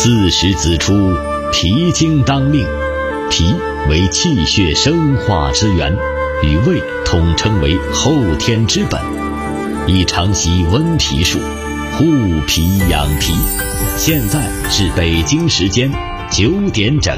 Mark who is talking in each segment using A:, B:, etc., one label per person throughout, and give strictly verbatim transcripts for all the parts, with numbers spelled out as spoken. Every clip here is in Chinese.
A: 四时子出，脾经当令。脾为气血生化之源，与胃统称为后天之本，宜常习温脾术，护脾养脾。现在是北京时间九点整。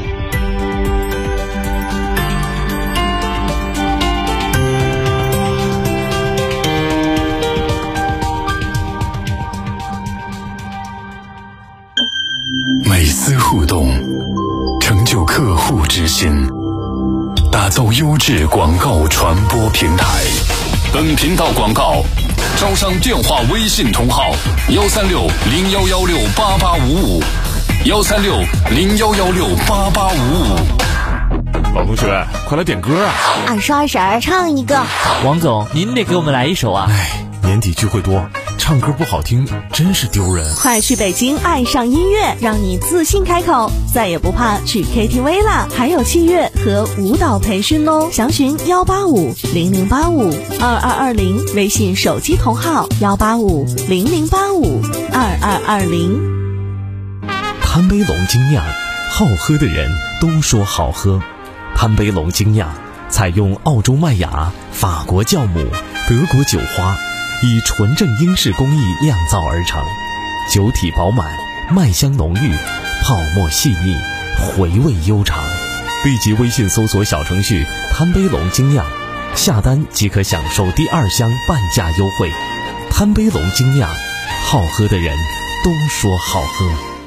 B: 每丝互动，成就客户之心，打造优质广告传播平台。本频道广告招商电话微信同号幺三六零幺幺六八八五五幺三六零幺幺六八八五五。
C: 老同学，快来点歌啊！
D: 二叔二婶儿唱一个。
E: 王总，您得给我们来一首啊！
C: 哎，年底聚会多，唱歌不好听真是丢人。
F: 快去北京爱上音乐，让你自信开口，再也不怕去 K T V 啦！还有器乐和舞蹈培训哦，详询幺八五零零八五二二二零，微信手机同号幺八五零零八五二二二零。
G: 贪杯龙精酿，好喝的人都说好喝。贪杯龙精酿采用澳洲麦芽、法国酵母、德国酒花，以纯正英式工艺酿造而成，酒体饱满，麦香浓郁，泡沫细腻，回味悠长。立即微信搜索小程序贪杯龙精酿，下单即可享受第二箱半价优惠。贪杯龙精酿，好喝的人都说好喝。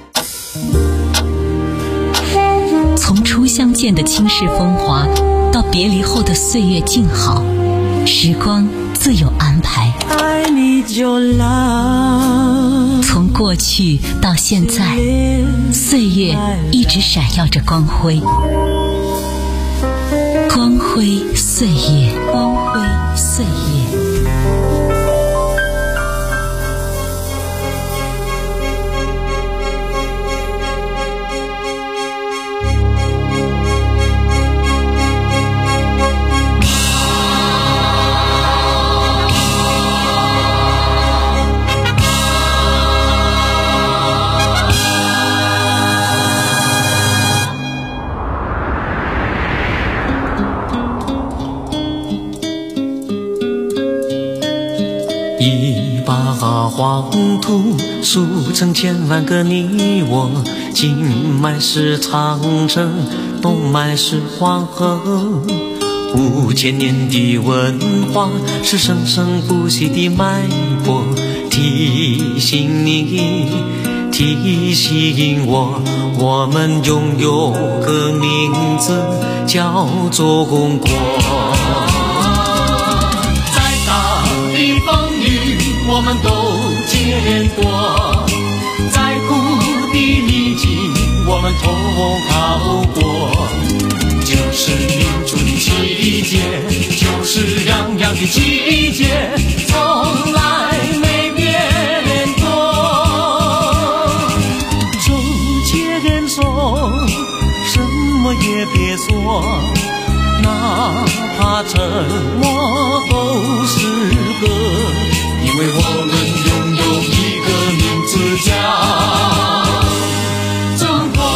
H: 从初相见的倾世风华，到别离后的岁月静好，时光自有安排。从过去到现在，岁月一直闪耀着光辉，光辉岁月，光辉岁月。
I: 一把黄土铸成千万个你我，经脉是长城，动脉是黄河，五千年的文化是生生不息的脉搏，提醒你，提醒我，我们拥有个名字叫做中国。我们都见过，再苦的逆境我们同熬过，就是民主的季节，就是洋洋的季节，从来没变过。周杰说什么也别说，哪怕沉默都是歌，因为我们拥有一个名字叫中国。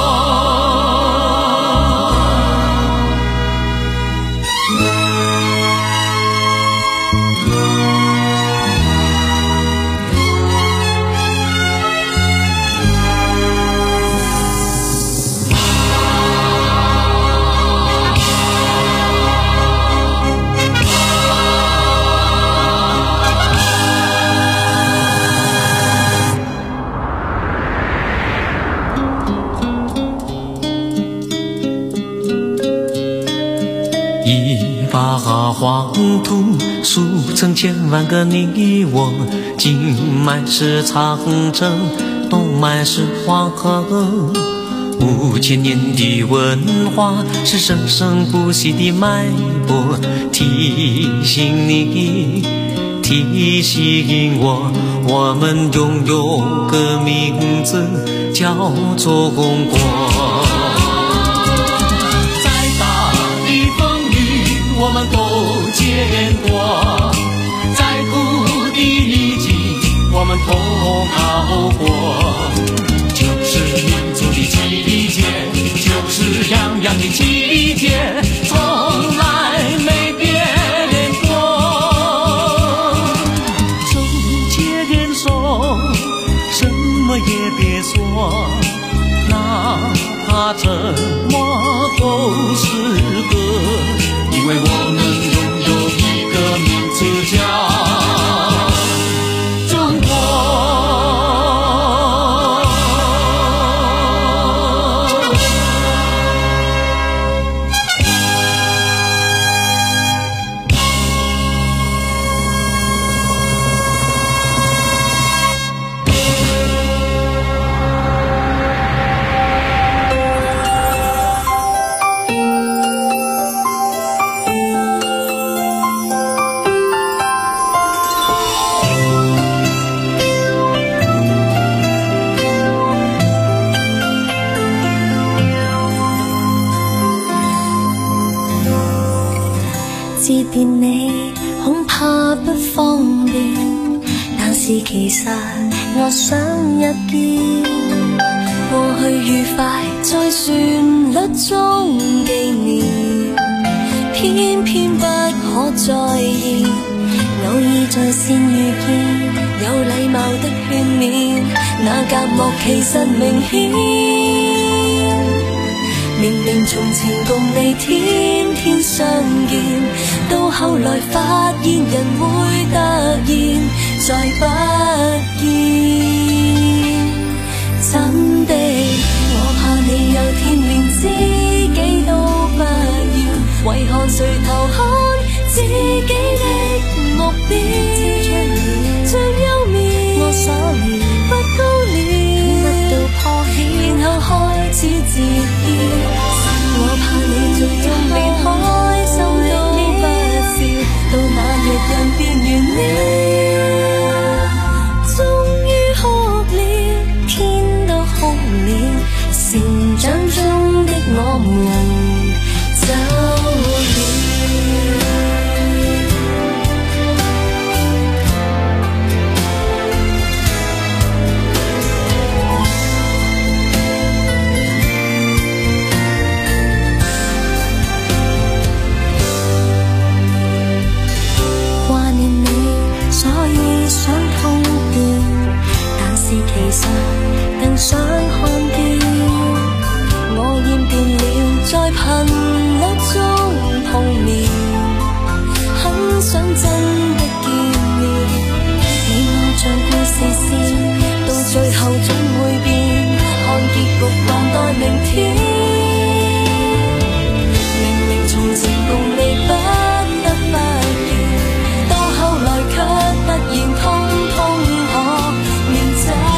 I: 一把黄土铸成千万个你我，经脉是长城，动脉是黄河，五千年的文化是生生不息的脉搏，提醒你，提醒我，我们拥有个名字叫做中国。我们都见过，再苦的逆境我们同熬过，就是民族的季节，就是洋洋的季节，从来没变过。周杰伦说，什么也别说，哪怕沉默都是歌，因为我们拥有一个名字叫中国。
J: 致電你恐怕不方便，但是其實我想一見，過去愉快在旋律中紀念，偏偏不可再現，偶爾在線遇見，有禮貌的勸勉，那隔膜其實明顯。明明從前共你天天相見，到後來發現人會突然再不見。真的，我怕你有天連自己都不要，為何垂頭看自己的目標？像幽面，我所料不高了，乜都破曉，然後開始自厭。我怕你最終離開，心都不笑，到那日人變完了，終於哭了，天都哭了，成長中的我們走了。其實更想看見，我厭倦了在頻率中碰面，很想真的見面。你我像故事線，到最後總會變，看結局還待明天。明明從前共你不得不見，到後來卻突然通通可免責。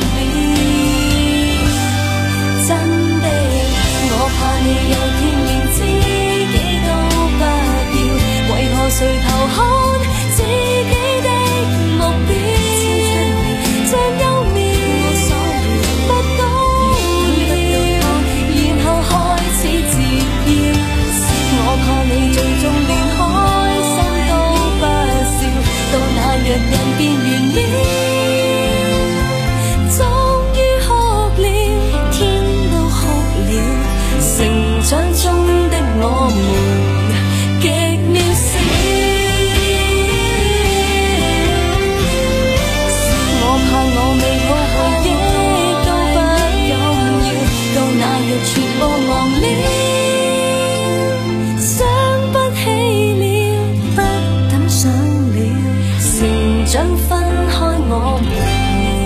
J: 你有天連自己都不要，為何垂頭看自己的目標？像幽面，不高了，然後開始自厭。我怕你最終連開心都不笑，到那日人變完了。成長中的我們極渺小，我怕我美好回憶都不緊要，到那日全部忘了，想不起了，不敢想了，成長分開我們。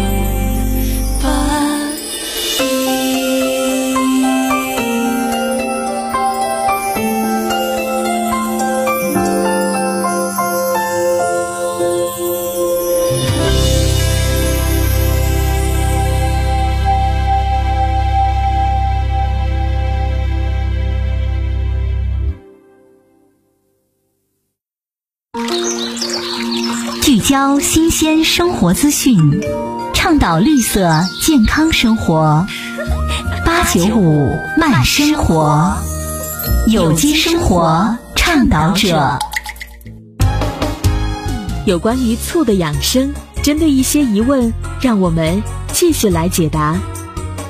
H: 聚焦新鲜生活资讯，倡导绿色健康生活。八九五慢生活，有机生活倡导者。
F: 有关于醋的养生，针对一些疑问，让我们继续来解答。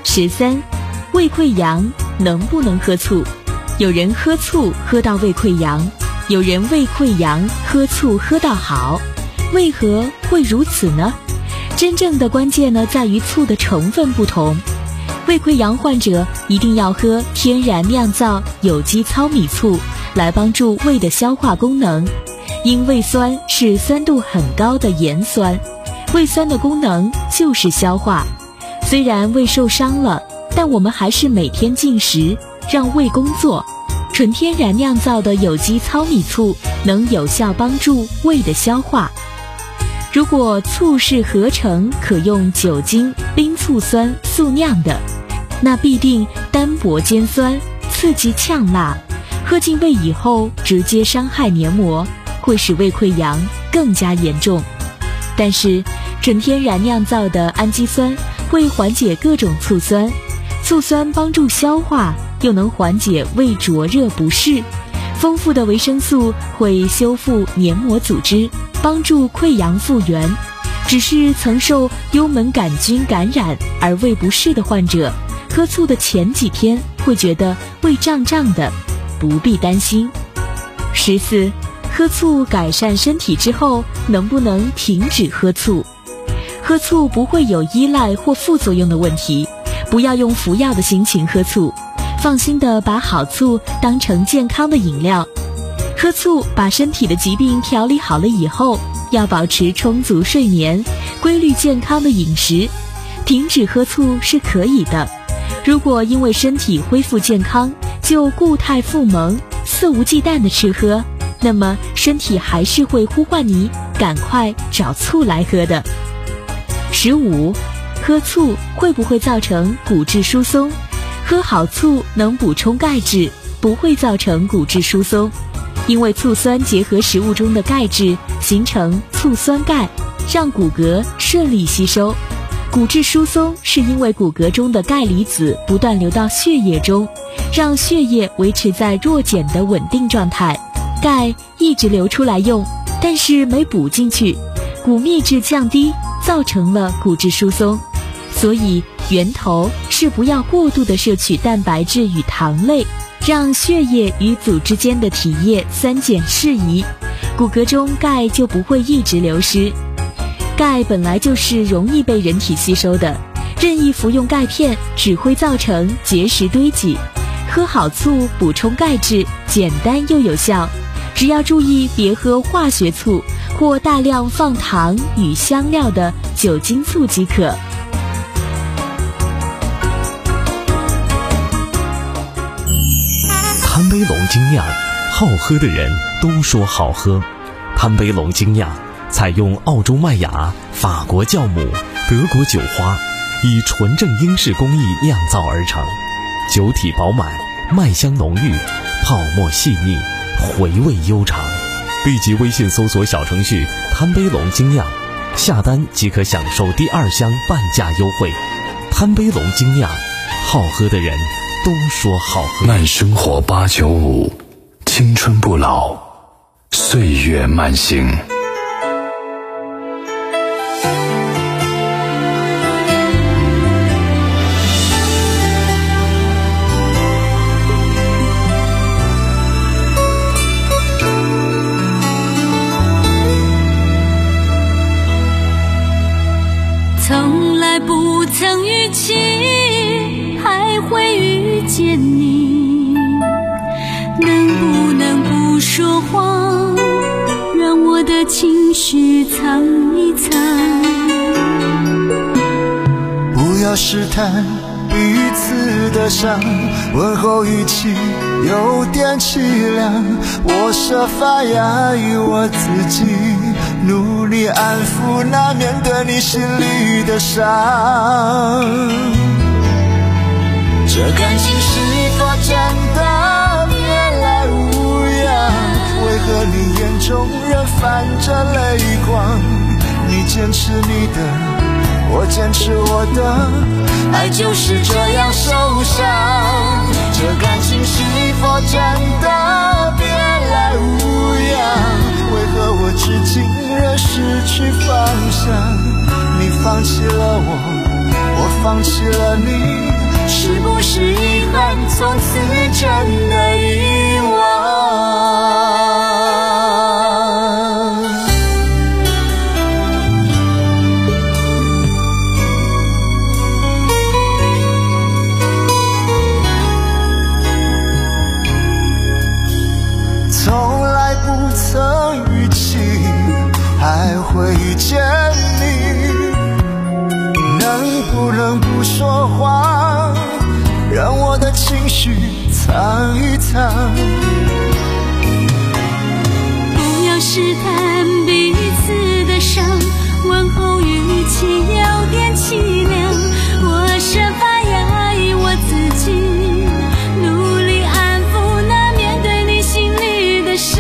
F: 十三，胃溃疡能不能喝醋？有人喝醋喝到胃溃疡，有人胃溃疡喝醋喝到好，为何会如此呢？真正的关键呢，在于醋的成分不同。胃溃疡患者一定要喝天然酿造有机糙米醋，来帮助胃的消化功能。因胃酸是酸度很高的盐酸，胃酸的功能就是消化。虽然胃受伤了，但我们还是每天进食，让胃工作。纯天然酿造的有机糙米醋能有效帮助胃的消化。如果醋是合成可用酒精、冰醋酸速酿的，那必定单薄尖酸，刺激呛辣，喝进胃以后直接伤害黏膜，会使胃溃疡更加严重。但是纯天然酿造的氨基酸会缓解各种醋酸，醋酸帮助消化，又能缓解胃灼热不适。丰富的维生素会修复黏膜组织，帮助溃疡复原。只是曾受幽门杆菌感染而胃不适的患者，喝醋的前几天会觉得胃胀胀的，不必担心。十四，喝醋改善身体之后，能不能停止喝醋？喝醋不会有依赖或副作用的问题，不要用服药的心情喝醋，放心的把好醋当成健康的饮料。喝醋把身体的疾病调理好了以后，要保持充足睡眠，规律健康的饮食。停止喝醋是可以的，如果因为身体恢复健康就固态复萌，肆无忌惮的吃喝，那么身体还是会呼唤你赶快找醋来喝的。十五，喝醋会不会造成骨质疏松？喝好醋能补充钙质，不会造成骨质疏松，因为醋酸结合食物中的钙质，形成醋酸钙，让骨骼顺利吸收。骨质疏松是因为骨骼中的钙离子不断流到血液中，让血液维持在弱碱的稳定状态，钙一直流出来用，但是没补进去，骨密质降低，造成了骨质疏松。所以源头是不要过度的摄取蛋白质与糖类，让血液与组织间的体液三碱适宜，骨骼中钙就不会一直流失。钙本来就是容易被人体吸收的，任意服用钙片只会造成结石堆积。喝好醋补充钙质，简单又有效，只要注意别喝化学醋或大量放糖与香料的酒精醋即可。
G: 贪杯龙精酿，好喝的人都说好喝。贪杯龙精酿采用澳洲麦芽、法国酵母、德国酒花，以纯正英式工艺酿造而成，酒体饱满，麦香浓郁，泡沫细腻，回味悠长。立即微信搜索小程序贪杯龙精酿，下单即可享受第二箱半价优惠。贪杯龙精酿，好喝的人都说好喝。
B: 慢生活八九五，青春不老，岁月慢行。
J: 从来不曾预期还会遇见你，能不能不说谎，让我的情绪藏一藏。
K: 不要试探彼此的伤，问候语气有点凄凉，我设法压抑我自己，努力安抚那面对你心里的伤。这感情是否真的别来无恙？为何你眼中仍泛着泪光？你坚持你的，我坚持我的，爱就是这样受伤。这感情是否真的别来无恙？为何我至今仍失去方向？你放弃了我，我放弃了你，
J: 是不是遗憾从此真的遗忘？
K: 从来不曾预期还会遇见你，能不能不说话，让我的情绪藏一藏？
J: 不要试探彼此的伤，问候语气有点凄凉。我设法压抑我自己，努力安抚那面对你心里的伤。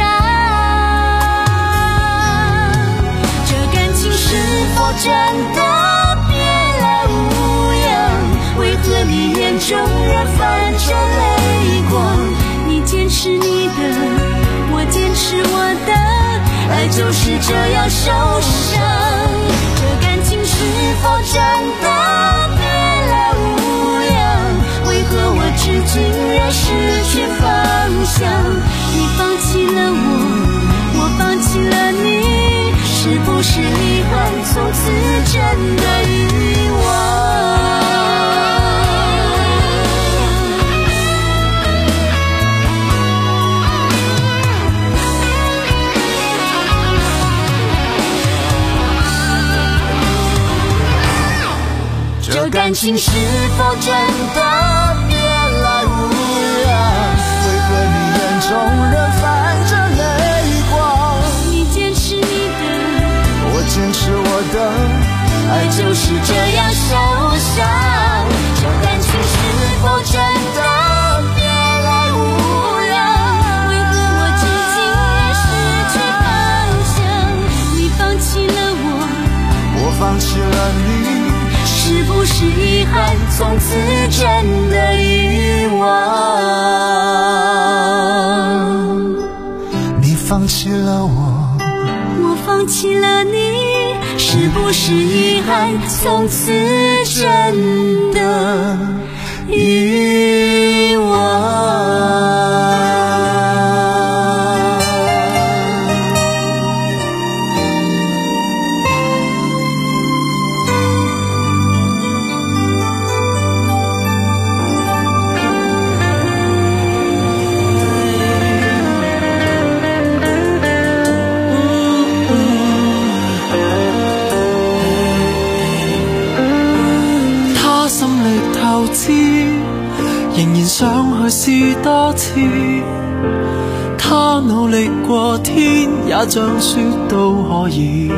J: 这感情是否真的别来无恙？为何你眼中仍泛着泪光？你坚持你的，我坚持我的，爱就是这样受伤。这感情是否真的别来无恙？为何我至今仍失去方向？你放弃了我，我放弃了你，是不是遗憾从此真的遗忘？这感情是否真的别来无恙？
K: 为何你眼中仍泛着泪光？
J: 你坚持你的，
K: 我坚持我的，
J: 爱就是这样受伤。这感情是否真的别来无恙？为何我至今也失去方向？你放弃了我，
K: 我放弃了你，
J: 是不是遗憾从此真的遗忘？
K: 你放弃了我，
J: 我放弃了你，是不是遗憾从此真的遗忘？
L: 仍然想去試多次，他努力過天，也像說都可以。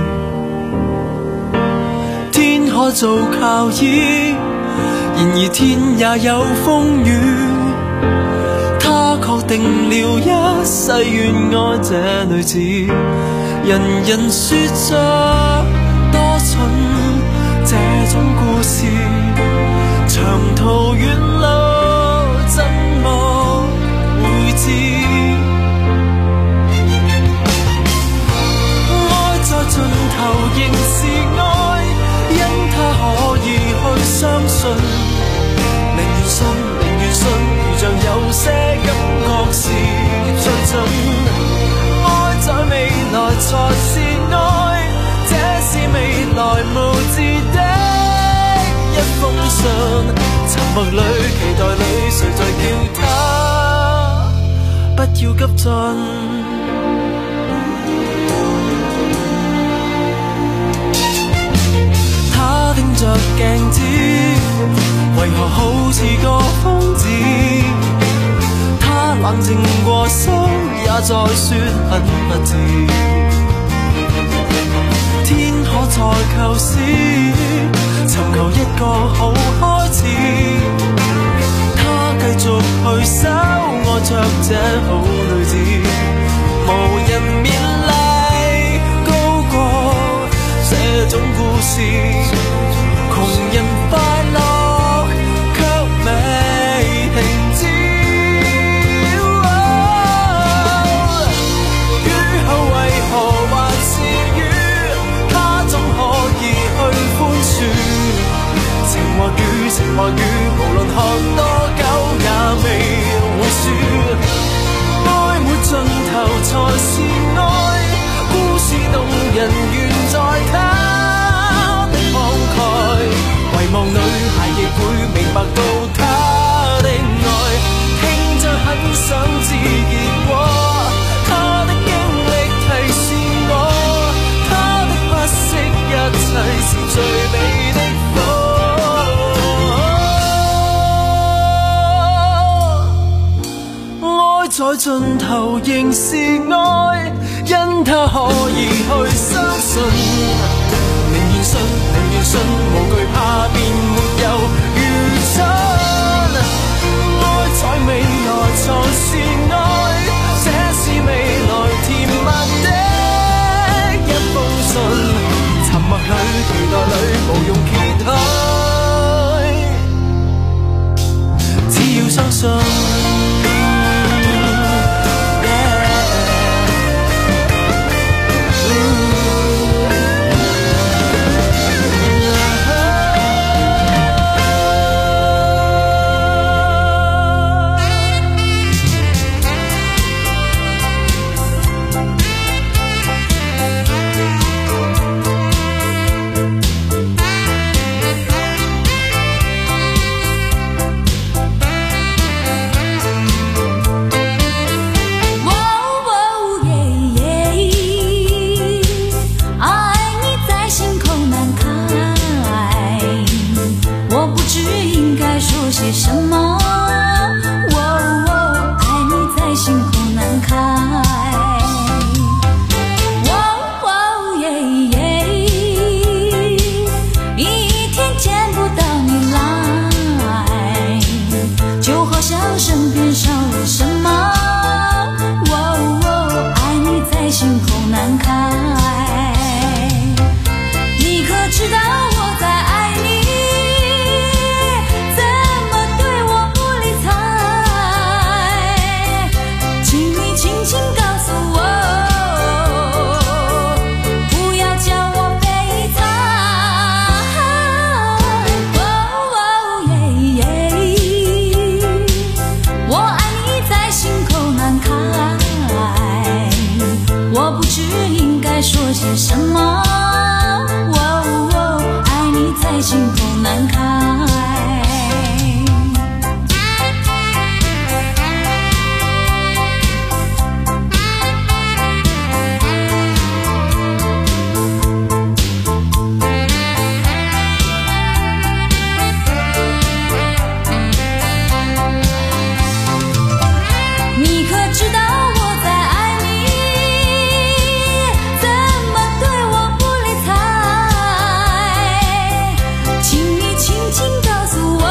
L: 天可做靠倚，然而天也有風雨。他確定了一世願愛這女子，人人說着多蠢這種故事，長途遠路怎麼會知？愛在盡頭仍是愛，因他可以去相信。寧願信，寧願信，如像有些感覺是最準。愛在未來才是愛，這是未來無字的一封信。沉默裏，期待裏，誰在叫他不要急進？他盯着鏡子，為何好似個瘋子？他冷靜過心，也在說很不智。天可再構思，尋求一個好開始。他繼續去守，愛着這好女子，無人勉勵高過這種故事。窮人快樂卻未停止。雨後為何還是雨？他總可以去寬恕。情或雨，情或雨，無論看盡頭仍是愛，因它可以去相信。寧願信，寧願信，無懼怕便沒有愚蠢。愛在未來才是愛，這是未來甜蜜的一封信。沉默裏，期待裏，無用揭開，只要相信。
J: 些什么？哦哦，爱你在心口难开。哦哦耶耶，一天见不到你来，就好像身边少了什么。哦哦，爱你在心口难开。你可知道我在爱你？说些什么？哦哦，爱你在心口难开。你可知道我在爱你？请告诉我，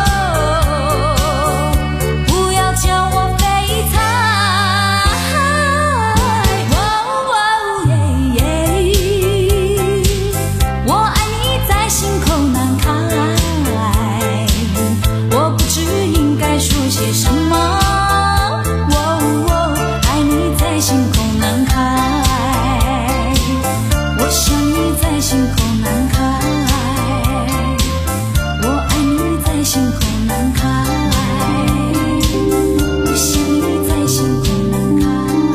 J: 不要叫我悲惨。哦哦耶耶，我爱你在心口难开，我不知应该说些什么。哦哦，爱你在心口难开，我想你在心口难开。心口难开，我想你在心口难开。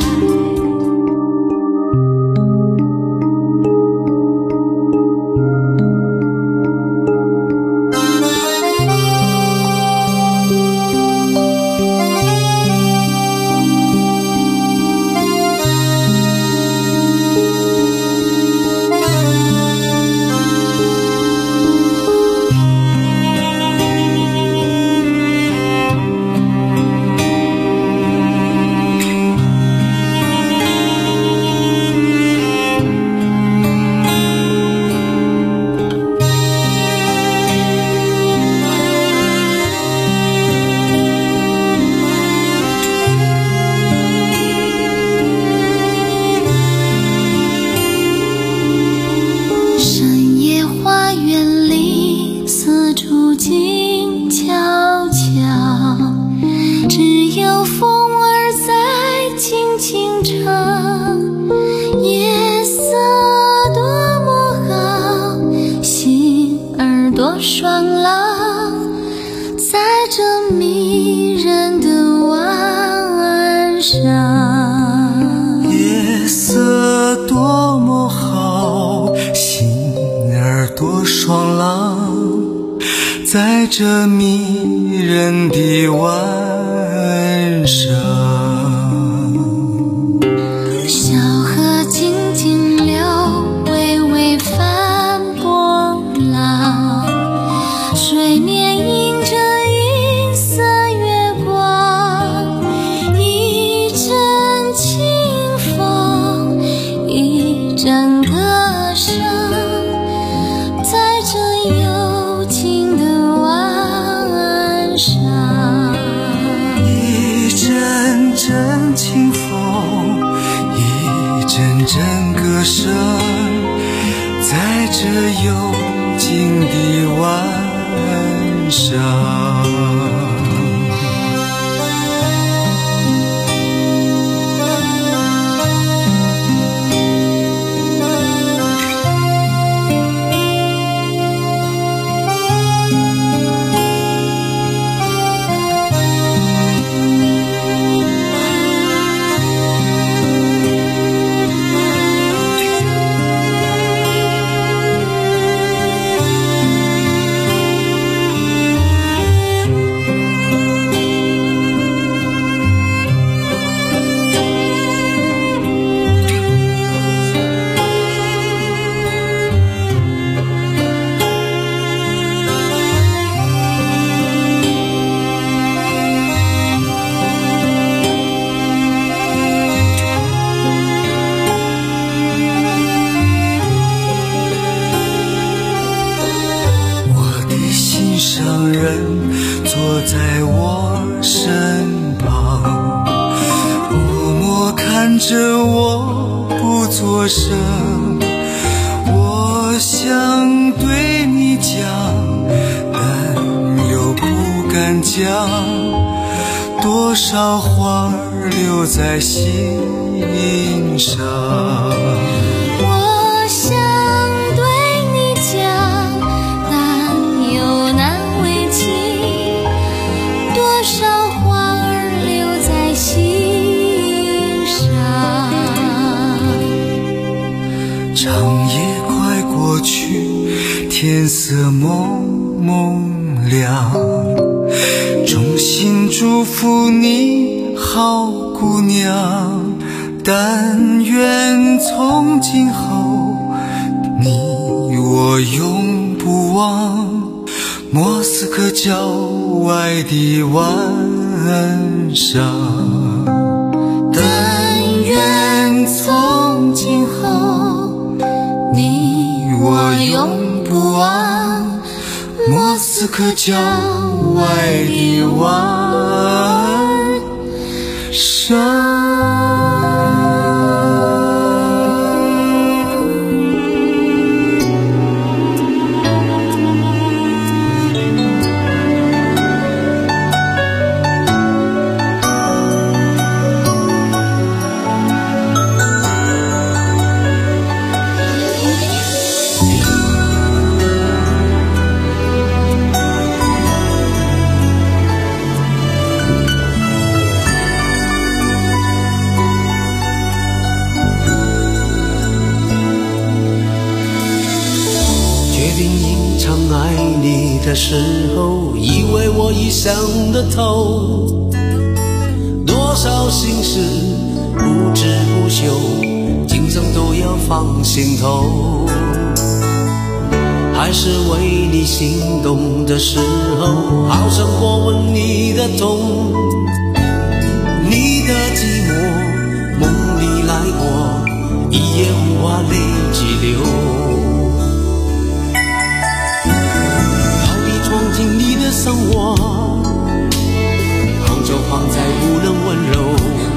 J: 双浪，在这迷人的晚上，
L: 夜色多么好，心儿多爽朗，在这迷人的晚上。
J: 小河静静流，微微泛波浪，水面映着银色月光，一
K: 声歌声，在这幽静的晚上。在我身旁，默默看着我不作声。我想对你讲，但又不敢讲。多少话留在心上。
J: 我想对你讲，但又难为情。多少话儿留在心上。
K: 长夜快过去，天色蒙蒙亮。衷心祝福你好姑娘，但愿从今后你我永不忘莫斯科郊外的晚上。但愿从今后你我永不忘莫斯科郊外的晚上。
M: 的时候，以为我已想得透，多少心事不知不休，今生都要放心头。还是为你心动的时候，好想过问你的痛，你的寂寞梦里来过，一夜无话泪几流。经历的生活，杭州旁在无人温柔，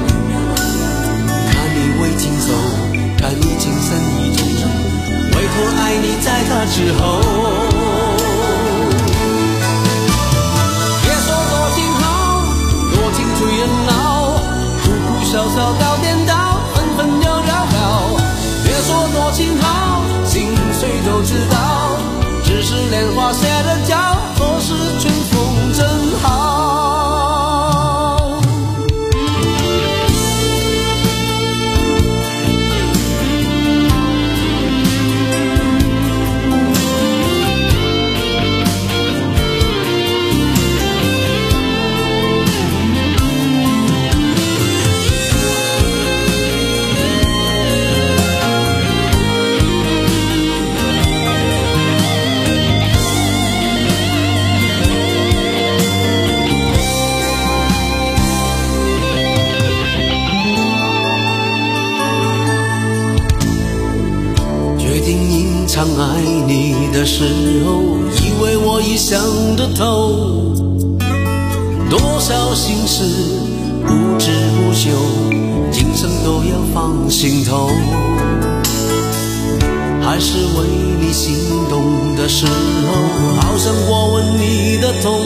M: 看你为情守，看你情深意重，为何爱你在他之后。别说多情好，多情催人老，哭哭笑笑到颠倒，分分又绕绕。别说多情好，心谁都知道，只是莲花谢了娇，若是春风真好。常爱你的时候，以为我已想得透，多少心事不知不休，今生都要放心头。 还是为你心动的时候，好想过问你的痛，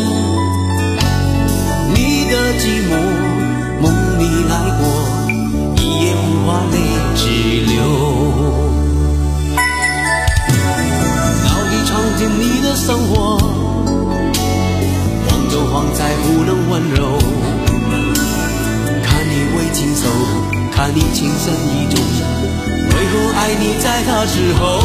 M: 你的寂寞，梦里来过，一夜无话泪直流。到底闯进你的生活，晃都晃在不能温柔，看你为情受，看你情深意重，为何爱你在他之后？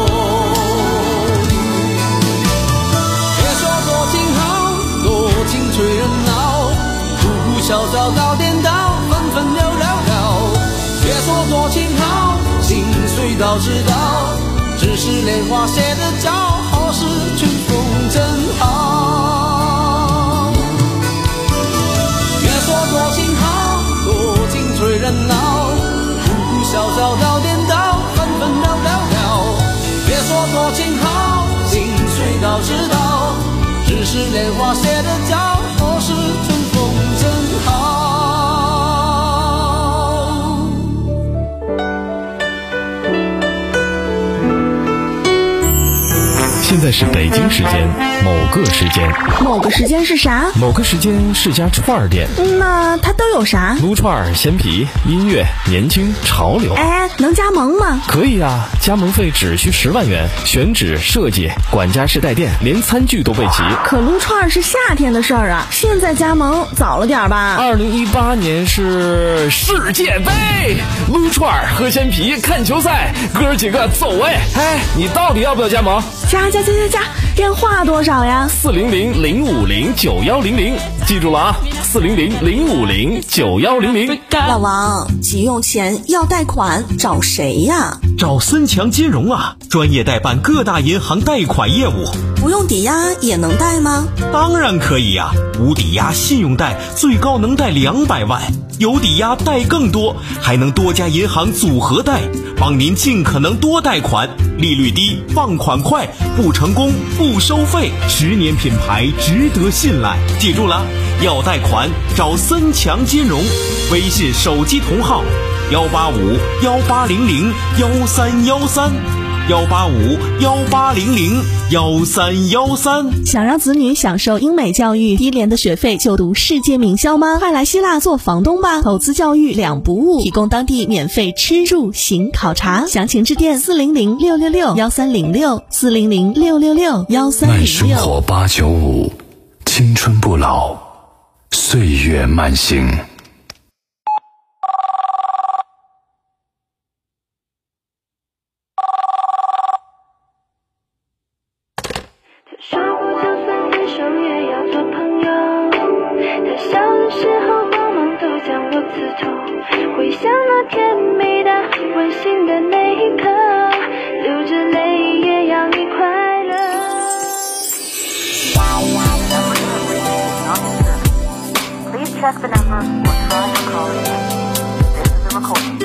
M: 别说多情好，多情催人老，哭哭笑笑到颠倒，分分了了了。别说多情好，心碎到知道，只是莲花谢的骄傲，是春风真好。别说多情好，多情催人老，笑笑到颠倒，分分了了了。别说多情好，心碎到知道，只是莲花谢的骄傲，是春风真好。
G: 现在是北京时间某个时间，
F: 某个时间是啥？
G: 某个时间是家串儿店。
F: 那它都有啥？
G: 撸串、鲜皮、音乐、年轻、潮流。
F: 哎，能加盟吗？
G: 可以啊，加盟费只需十万元，选址、设计、管家式带电，连餐具都备齐。
F: 可撸串是夏天的事儿啊，现在加盟早了点吧？
G: 二零一八年是世界杯，撸串、喝鲜皮、看球赛，哥儿几个走哎！哎，你到底要不要加盟？
F: 加加加加加！电话多少呀？
G: 四零零零五零九幺零零，记住了啊！四零零零五零九幺零零。
F: 老王，急用钱要贷款，找谁呀？
N: 找森强金融啊，专业代办各大银行贷款业务。
F: 不用抵押也能贷吗？
N: 当然可以呀、啊，无抵押信用贷最高能贷两百万，有抵押贷更多，还能多家银行组合贷，帮您尽可能多贷款，利率低，放款快，不成功不收费，十年品牌值得信赖。记住了，要贷款找森强金融，微信手机同号幺八五幺八零零幺三幺三。幺八五幺八零零幺三幺三。
F: 想让子女享受英美教育，低廉的学费就读世界名校吗？快来希腊做房东吧！投资教育两不误，提供当地免费吃住行考察，详情致电四零零六六六幺三零六四零零六六六幺三零六。
B: 慢生活八九五，青春不老，岁月慢行。
J: 说过就算分手也要做朋友，他笑的时候光芒都将我刺痛，回想那甜蜜的温馨的那一刻，流着泪也要你快乐。Please check the number or try to call again. This is the recording.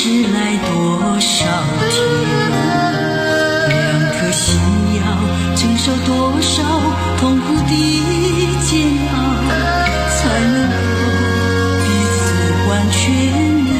O: 迟来多少天？两颗心要承受多少痛苦的煎熬，才能够彼此完全明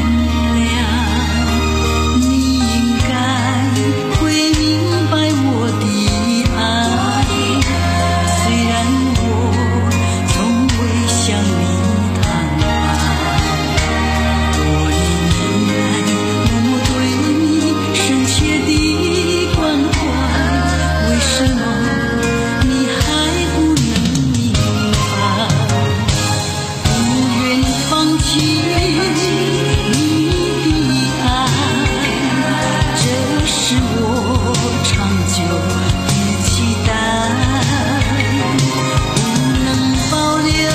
O: 了？你应该会明白我的爱，虽然我从未向你坦白，多年以来默默对你深切的关怀，为什么你还不能明白？不愿放弃你的爱，这是我长久的期待。不能保留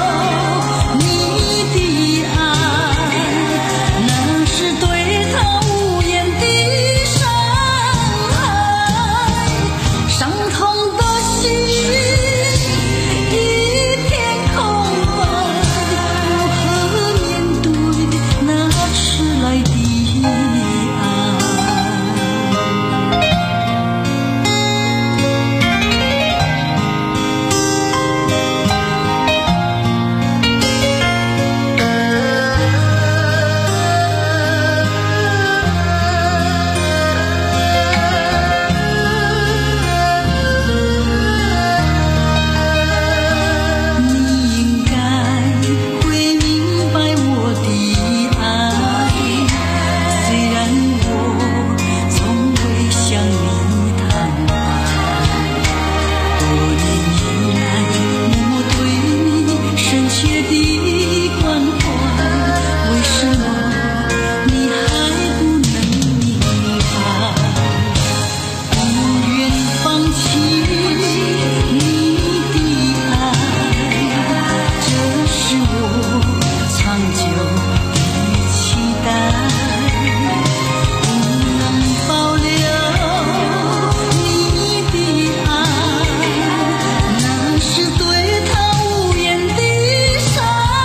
O: 你的爱，那是对他无言的伤害。伤痛的心一片空白，如何面对那迟来的爱？你应该会明白我的爱，虽然我从未向你坦白，多年以来默默对你深切的关怀，为什么你还不能明白？不愿放弃你的爱，这是我长久的期待。不能保留你的爱，那是对他无言的伤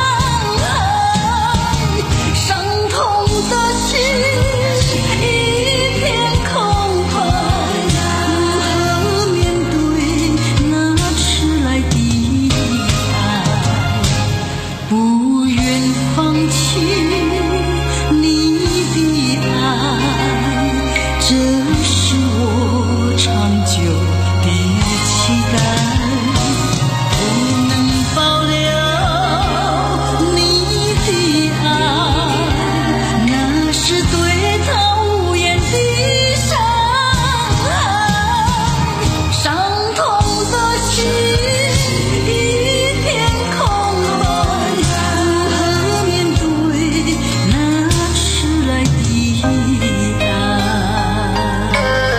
O: 害。伤痛的心一片空白，如何面对那迟来的爱？不愿放弃你的爱，这是我长久的期待。不能保留你的爱，那是对他无言的伤害。伤痛的心一片空白，如何面对那迟来的爱？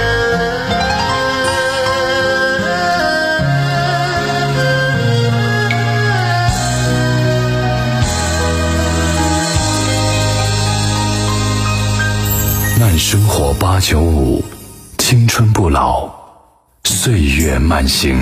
B: 慢生活八九五，青春不老，岁月慢行。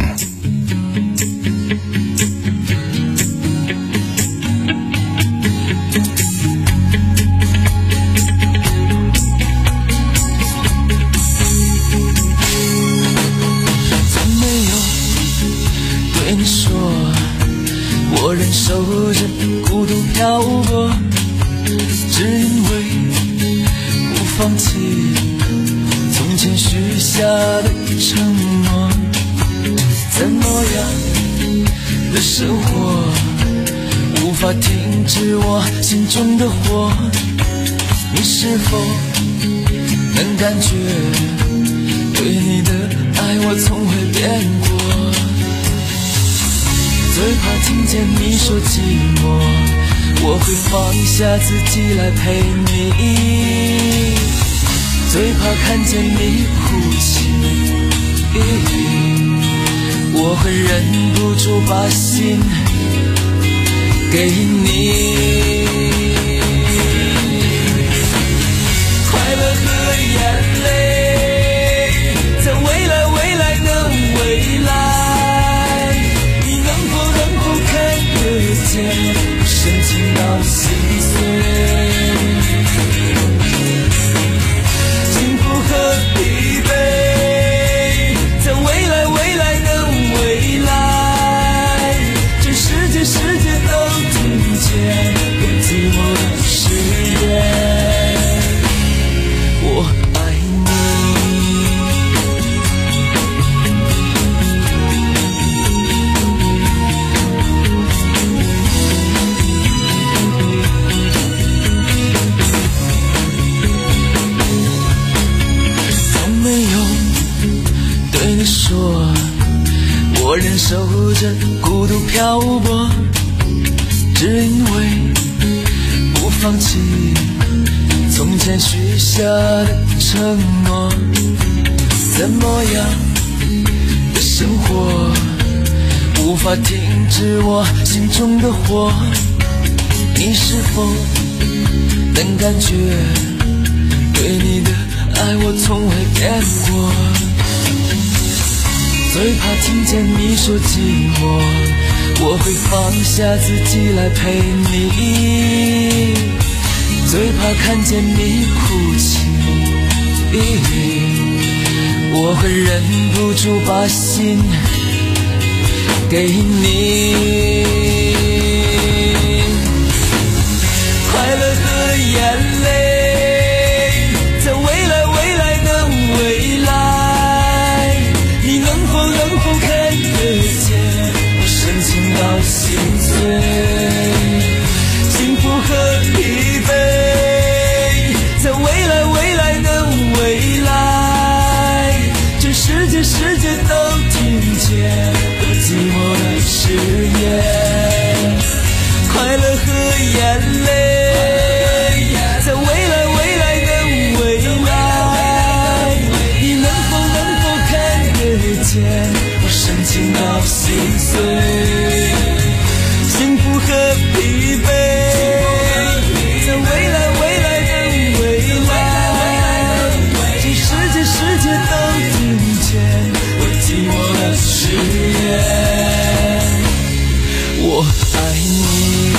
L: 从没有对你说，我忍受着孤独漂泊，只因为不放弃从前许下的承诺。怎么样的生活无法停止我心中的火？你是否能感觉对你的爱我从未变过？最怕听见你说寂寞，我会放下自己来陪你。最怕看见你哭泣，我会忍不住把心给你。快乐和眼泪，在未来未来的未来，你能否能否看得见深情到心碎？ 我忍受着孤独漂泊，只因为不放弃从前许下的承诺。怎么样的生活无法停止我心中的火？你是否能感觉对你的爱我从未变过？最怕听见你说寂寞，我会放下自己来陪你。最怕看见你哭泣，我会忍不住把心给你。快乐和眼泪在未来未来的未来，你能否能否看得见我深情到心碎？幸福和疲惫在未来未来的未来，这世界世界都听见我寂寞的誓言。快乐和眼泪在未来未来的未来，你能否能否看得见我深情到心碎？幸福和疲惫在未来未来的未来，这世界世界都听见我寂寞的誓言。我爱你。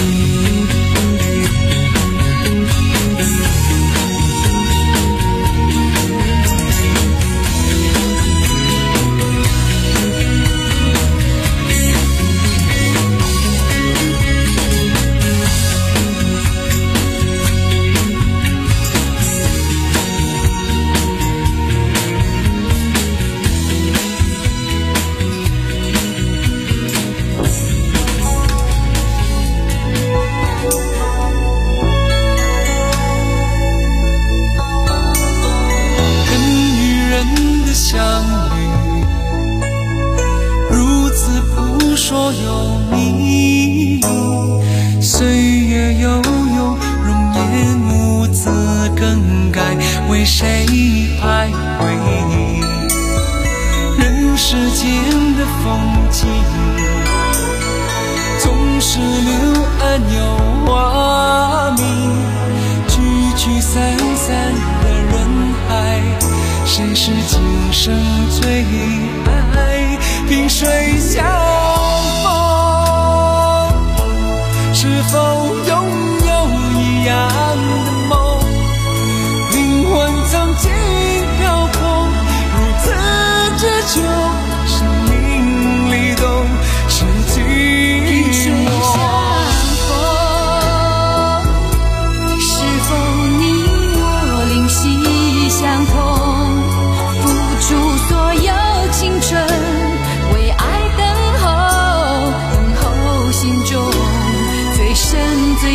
L: 说有你，岁月悠悠，容颜兀自更改，为谁徘徊？人世间的风景，总是柳暗有花明，聚聚散散的人海，谁是今生最爱？萍水相是否拥有一样的梦？灵魂曾经漂泊，如此之久，生命里都是寂寞。
O: 是否你我灵犀相通，付出所有青春，为爱等候，等候心中最深最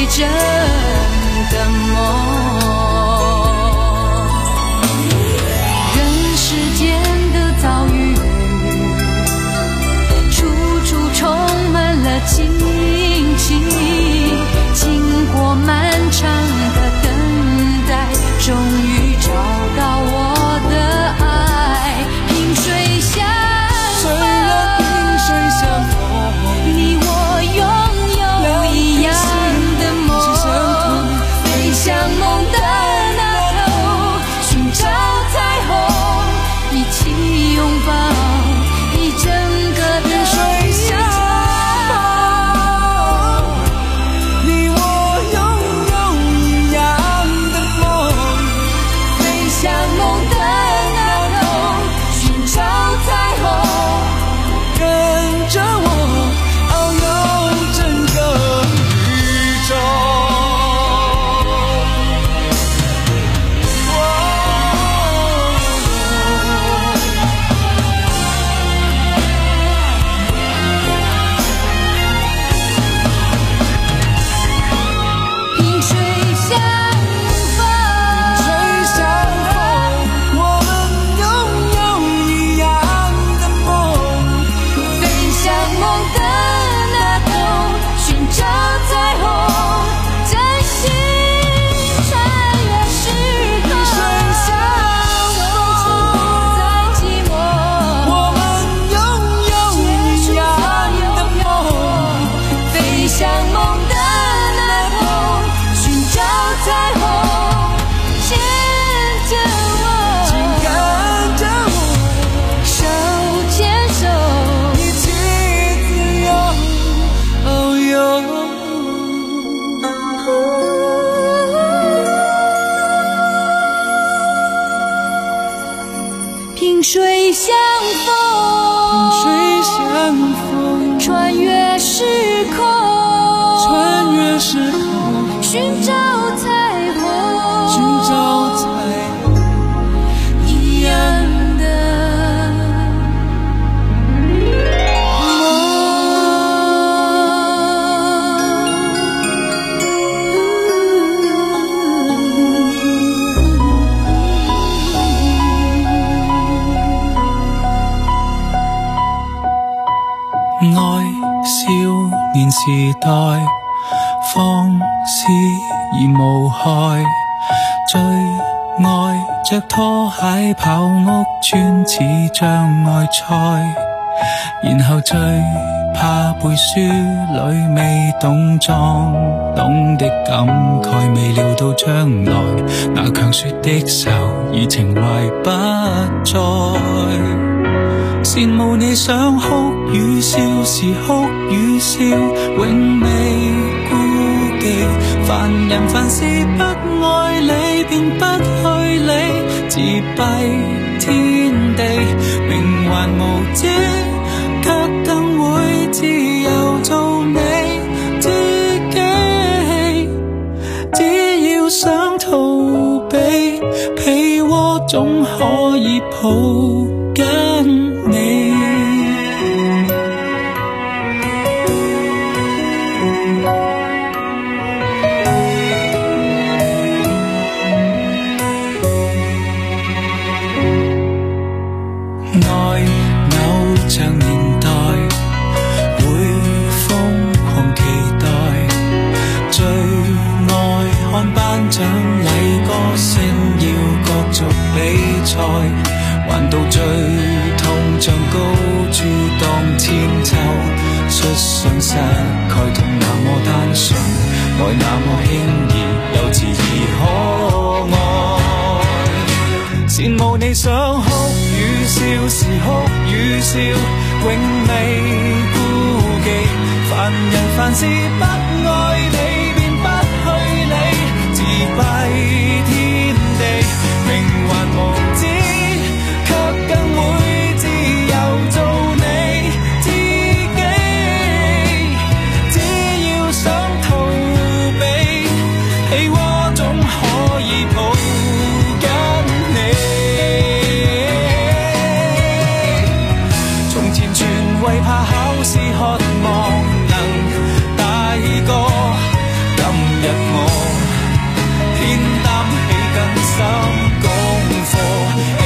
J: 水相逢，
L: 萍水相逢，
J: 穿越时空，
L: 穿越时空，
J: 寻找彩虹，
L: 寻找彩虹，
J: 一样的
L: 愛少年時代，放肆而無害，最愛着拖鞋跑屋村似障礙賽，然後最怕背書裏未懂裝懂的感慨，未料到將來那強說的手已情懷不再。羨慕你想哭與笑時哭與笑，永未顧忌。凡人凡事不愛理便不去理，自閉天地，命還無知，卻更會自由做你自己。只要想逃避，被窩總可以抱緊你。愛偶像年代，會瘋狂期待，最愛看頒獎禮，歌星要角逐比賽，還到最痛像高處當千秋，出生失概痛那麼單純，愛那麼輕易又遲疑可愛。羨慕你想哭與笑時哭與笑，永未顧忌。凡人凡事不愛你便不去理，自閉天地，命還無知，卻更會自由做你自己。只要想逃避，被窩總可以抱緊你。從前全為怕考試渴望能大個，今日我偏擔起更深功課。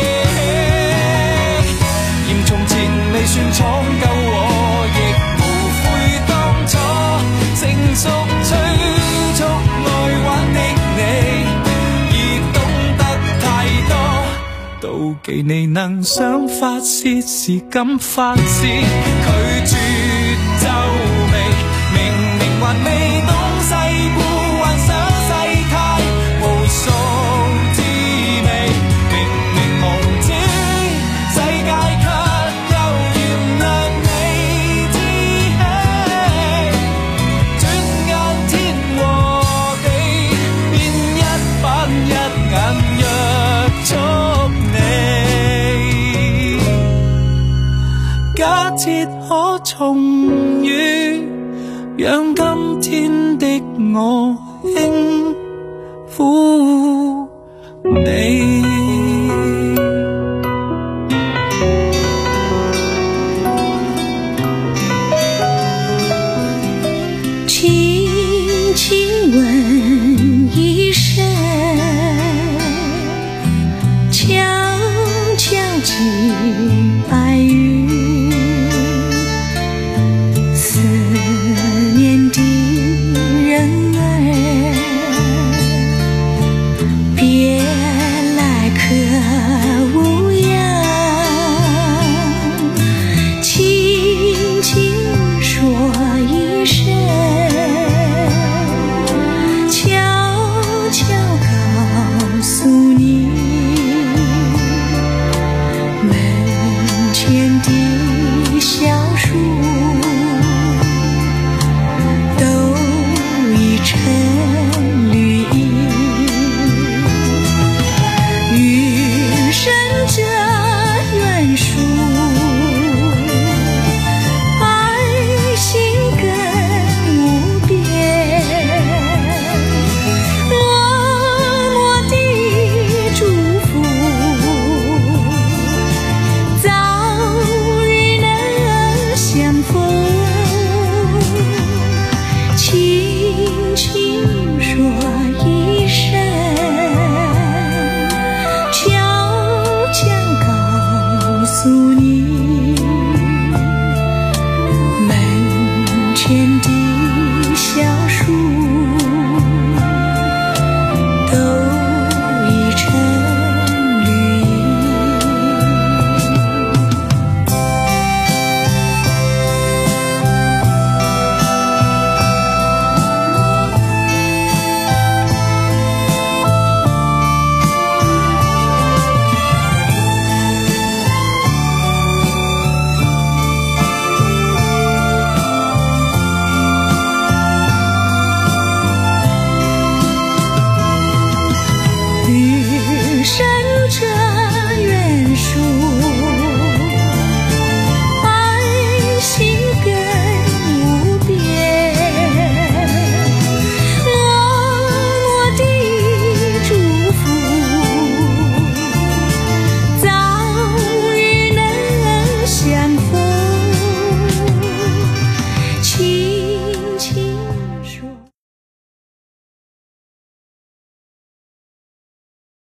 L: 嫌從前未算闖救我，亦無悔當初成熟催促愛玩的你，已懂得太多。妒忌你能想發泄時敢發泄，拒絕皺眉，明明還未懂世故，幻想世態無數滋味，明明無知，世界卻又原諒你知己。轉眼天和地，便一板一眼約束你。假設可重遇，讓今天的我輕撫你。
J: 輕輕吻一聲，悄悄寄白雲，思念的人兒，別來可